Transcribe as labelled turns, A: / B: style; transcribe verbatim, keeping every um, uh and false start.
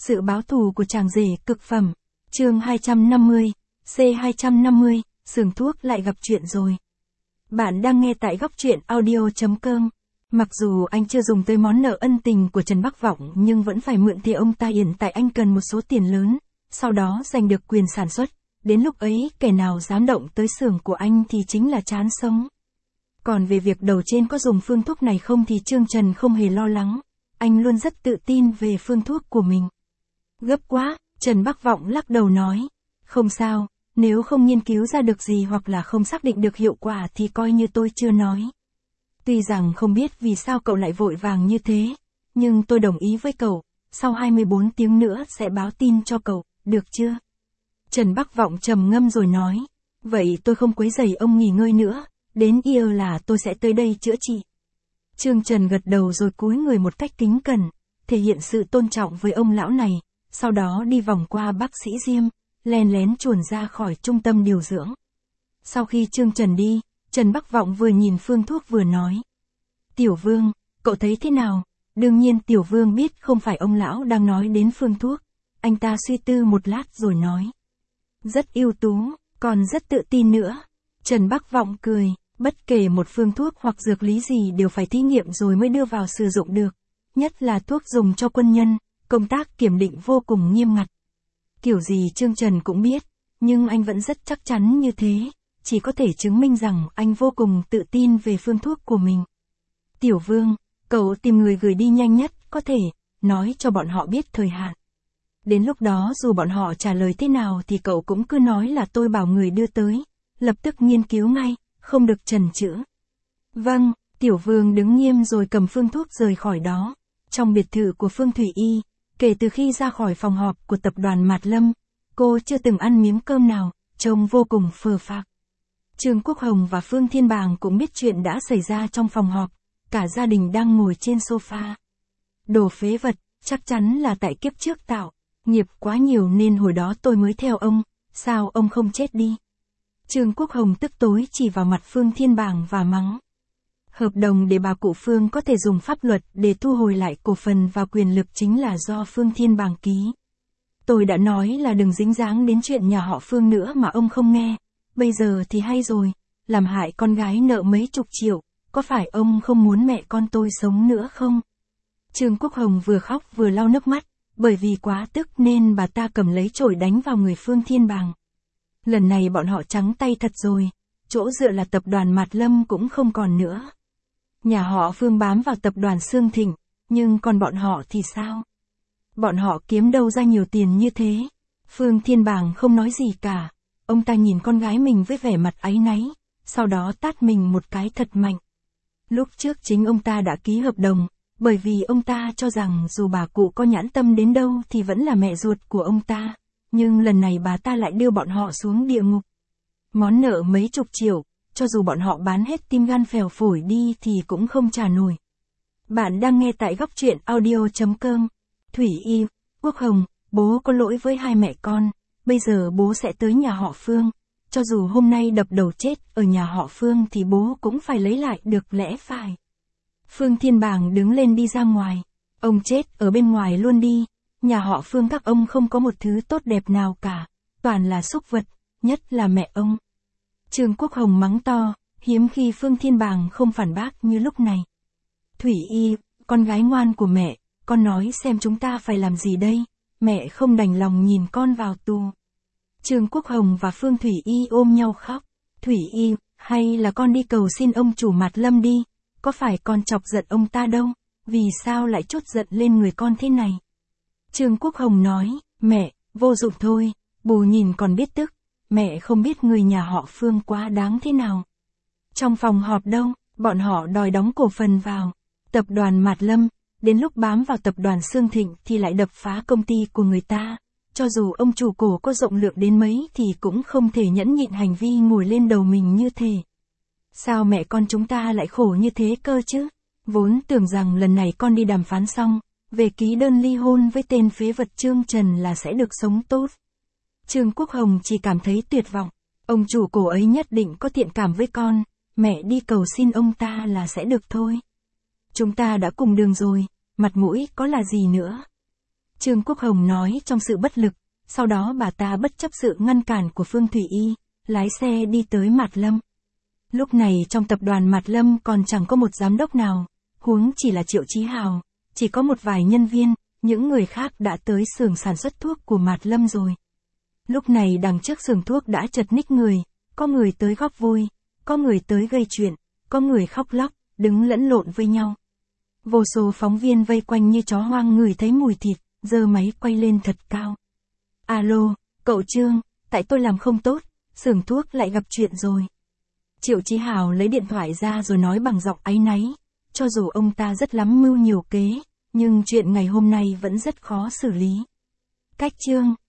A: Sự báo thù của chàng rể cực phẩm. Chương hai trăm năm mươi, C hai trăm năm mươi, Sườn thuốc lại gặp chuyện rồi. Bạn đang nghe tại góc truyện audio chấm com. Mặc dù anh chưa dùng tới món nợ ân tình của Trần Bắc Vọng nhưng vẫn phải mượn thì ông ta hiện tại anh cần một số tiền lớn, sau đó giành được quyền sản xuất. Đến lúc ấy kẻ nào dám động tới xưởng của anh thì chính là chán sống. Còn về việc đầu trên có dùng phương thuốc này không thì Trương Trần không hề lo lắng. Anh luôn rất tự tin về phương thuốc của mình. Gấp quá, Trần Bắc Vọng lắc đầu nói. Không sao, nếu không nghiên cứu ra được gì hoặc là không xác định được hiệu quả thì coi như tôi chưa nói. Tuy rằng không biết vì sao cậu lại vội vàng như thế, nhưng tôi đồng ý với cậu, sau hai mươi bốn tiếng nữa sẽ báo tin cho cậu, được chưa? Trần Bắc Vọng trầm ngâm rồi nói. Vậy tôi không quấy rầy ông nghỉ ngơi nữa, đến giờ là tôi sẽ tới đây chữa trị. Trương Trần gật đầu rồi cúi người một cách kính cẩn, thể hiện sự tôn trọng với ông lão này, sau đó đi vòng qua bác sĩ Diêm, len lén chuồn ra khỏi trung tâm điều dưỡng. Sau khi Trương Trần đi, Trần Bắc Vọng vừa nhìn phương thuốc vừa nói. Tiểu Vương, cậu thấy thế nào? Đương nhiên Tiểu Vương biết không phải ông lão đang nói đến phương thuốc. Anh ta suy tư một lát rồi nói. Rất ưu tú, còn rất tự tin nữa. Trần Bắc Vọng cười, bất kể một phương thuốc hoặc dược lý gì đều phải thí nghiệm rồi mới đưa vào sử dụng được. Nhất là thuốc dùng cho quân nhân, công tác kiểm định vô cùng nghiêm ngặt. Kiểu gì Trương Trần cũng biết, nhưng anh vẫn rất chắc chắn như thế, chỉ có thể chứng minh rằng anh vô cùng tự tin về phương thuốc của mình. Tiểu Vương, cậu tìm người gửi đi nhanh nhất có thể, nói cho bọn họ biết thời hạn. Đến lúc đó dù bọn họ trả lời thế nào thì cậu cũng cứ nói là tôi bảo người đưa tới, lập tức nghiên cứu ngay, không được chần chừ. Vâng, Tiểu Vương đứng nghiêm rồi cầm phương thuốc rời khỏi đó. Trong biệt thự của Phương Thủy Y, kể từ khi ra khỏi phòng họp của tập đoàn Mạt Lâm, cô chưa từng ăn miếng cơm nào, trông vô cùng phờ phạc. Trương Quốc Hồng và Phương Thiên Bàng cũng biết chuyện đã xảy ra trong phòng họp, cả gia đình đang ngồi trên sofa. Đồ phế vật, chắc chắn là tại kiếp trước tạo, nghiệp quá nhiều nên hồi đó tôi mới theo ông, sao ông không chết đi? Trương Quốc Hồng tức tối chỉ vào mặt Phương Thiên Bàng và mắng. Hợp đồng để bà cụ Phương có thể dùng pháp luật để thu hồi lại cổ phần và quyền lực chính là do Phương Thiên Bàng ký. Tôi đã nói là đừng dính dáng đến chuyện nhà họ Phương nữa mà ông không nghe. Bây giờ thì hay rồi, làm hại con gái nợ mấy chục triệu, có phải ông không muốn mẹ con tôi sống nữa không? Trương Quốc Hồng vừa khóc vừa lau nước mắt, bởi vì quá tức nên bà ta cầm lấy chổi đánh vào người Phương Thiên Bàng. Lần này bọn họ trắng tay thật rồi, chỗ dựa là tập đoàn Mạt Lâm cũng không còn nữa. Nhà họ Phương bám vào tập đoàn Sương Thịnh, nhưng còn bọn họ thì sao? Bọn họ kiếm đâu ra nhiều tiền như thế? Phương Thiên Bàng không nói gì cả. Ông ta nhìn con gái mình với vẻ mặt áy náy, sau đó tát mình một cái thật mạnh. Lúc trước chính ông ta đã ký hợp đồng, bởi vì ông ta cho rằng dù bà cụ có nhãn tâm đến đâu thì vẫn là mẹ ruột của ông ta, nhưng lần này bà ta lại đưa bọn họ xuống địa ngục. Món nợ mấy chục triệu, cho dù bọn họ bán hết tim gan phèo phổi đi thì cũng không trả nổi. Bạn đang nghe tại góc truyện audio chấm com. Thủy Y, Quốc Hồng, bố có lỗi với hai mẹ con, bây giờ bố sẽ tới nhà họ Phương. Cho dù hôm nay đập đầu chết ở nhà họ Phương thì bố cũng phải lấy lại được lẽ phải. Phương Thiên Bàng đứng lên đi ra ngoài. Ông chết ở bên ngoài luôn đi. Nhà họ Phương các ông không có một thứ tốt đẹp nào cả. Toàn là súc vật, nhất là mẹ ông. Trương Quốc Hồng mắng to, hiếm khi Phương Thiên Bàng không phản bác như lúc này. Thủy Y, con gái ngoan của mẹ, con nói xem chúng ta phải làm gì đây? Mẹ không đành lòng nhìn con vào tù. Trương Quốc Hồng và Phương Thủy Y ôm nhau khóc. Thủy Y, hay là con đi cầu xin ông chủ Mạt Lâm đi, có phải con chọc giận ông ta đâu, vì sao lại trút giận lên người con thế này? Trương Quốc Hồng nói, mẹ, vô dụng thôi, bù nhìn còn biết tức, mẹ không biết người nhà họ Phương quá đáng thế nào. Trong phòng họp đâu, bọn họ đòi đóng cổ phần vào tập đoàn Mạt Lâm, đến lúc bám vào tập đoàn Sương Thịnh thì lại đập phá công ty của người ta. Cho dù ông chủ cổ có rộng lượng đến mấy thì cũng không thể nhẫn nhịn hành vi ngồi lên đầu mình như thế. Sao mẹ con chúng ta lại khổ như thế cơ chứ? Vốn tưởng rằng lần này con đi đàm phán xong, về ký đơn ly hôn với tên phế vật Trương Trần là sẽ được sống tốt. Trương Quốc Hồng chỉ cảm thấy tuyệt vọng. Ông chủ cổ ấy nhất định có thiện cảm với con, mẹ đi cầu xin ông ta là sẽ được thôi. Chúng ta đã cùng đường rồi, mặt mũi có là gì nữa. Trương Quốc Hồng nói trong sự bất lực, sau đó bà ta bất chấp sự ngăn cản của Phương Thủy Y, lái xe đi tới Mạt Lâm. Lúc này trong tập đoàn Mạt Lâm còn chẳng có một giám đốc nào, huống chỉ là Triệu Chí Hào, chỉ có một vài nhân viên, những người khác đã tới xưởng sản xuất thuốc của Mạt Lâm rồi. Lúc này đằng trước xưởng thuốc đã chật ních người, có người tới góp vui, có người tới gây chuyện, có người khóc lóc, đứng lẫn lộn với nhau. Vô số phóng viên vây quanh như chó hoang ngửi thấy mùi thịt, giơ máy quay lên thật cao. Alo, cậu Trương, tại tôi làm không tốt, xưởng thuốc lại gặp chuyện rồi. Triệu Chí Hào lấy điện thoại ra rồi nói bằng giọng áy náy, cho dù ông ta rất lắm mưu nhiều kế, nhưng chuyện ngày hôm nay vẫn rất khó xử lý. Cách Trương,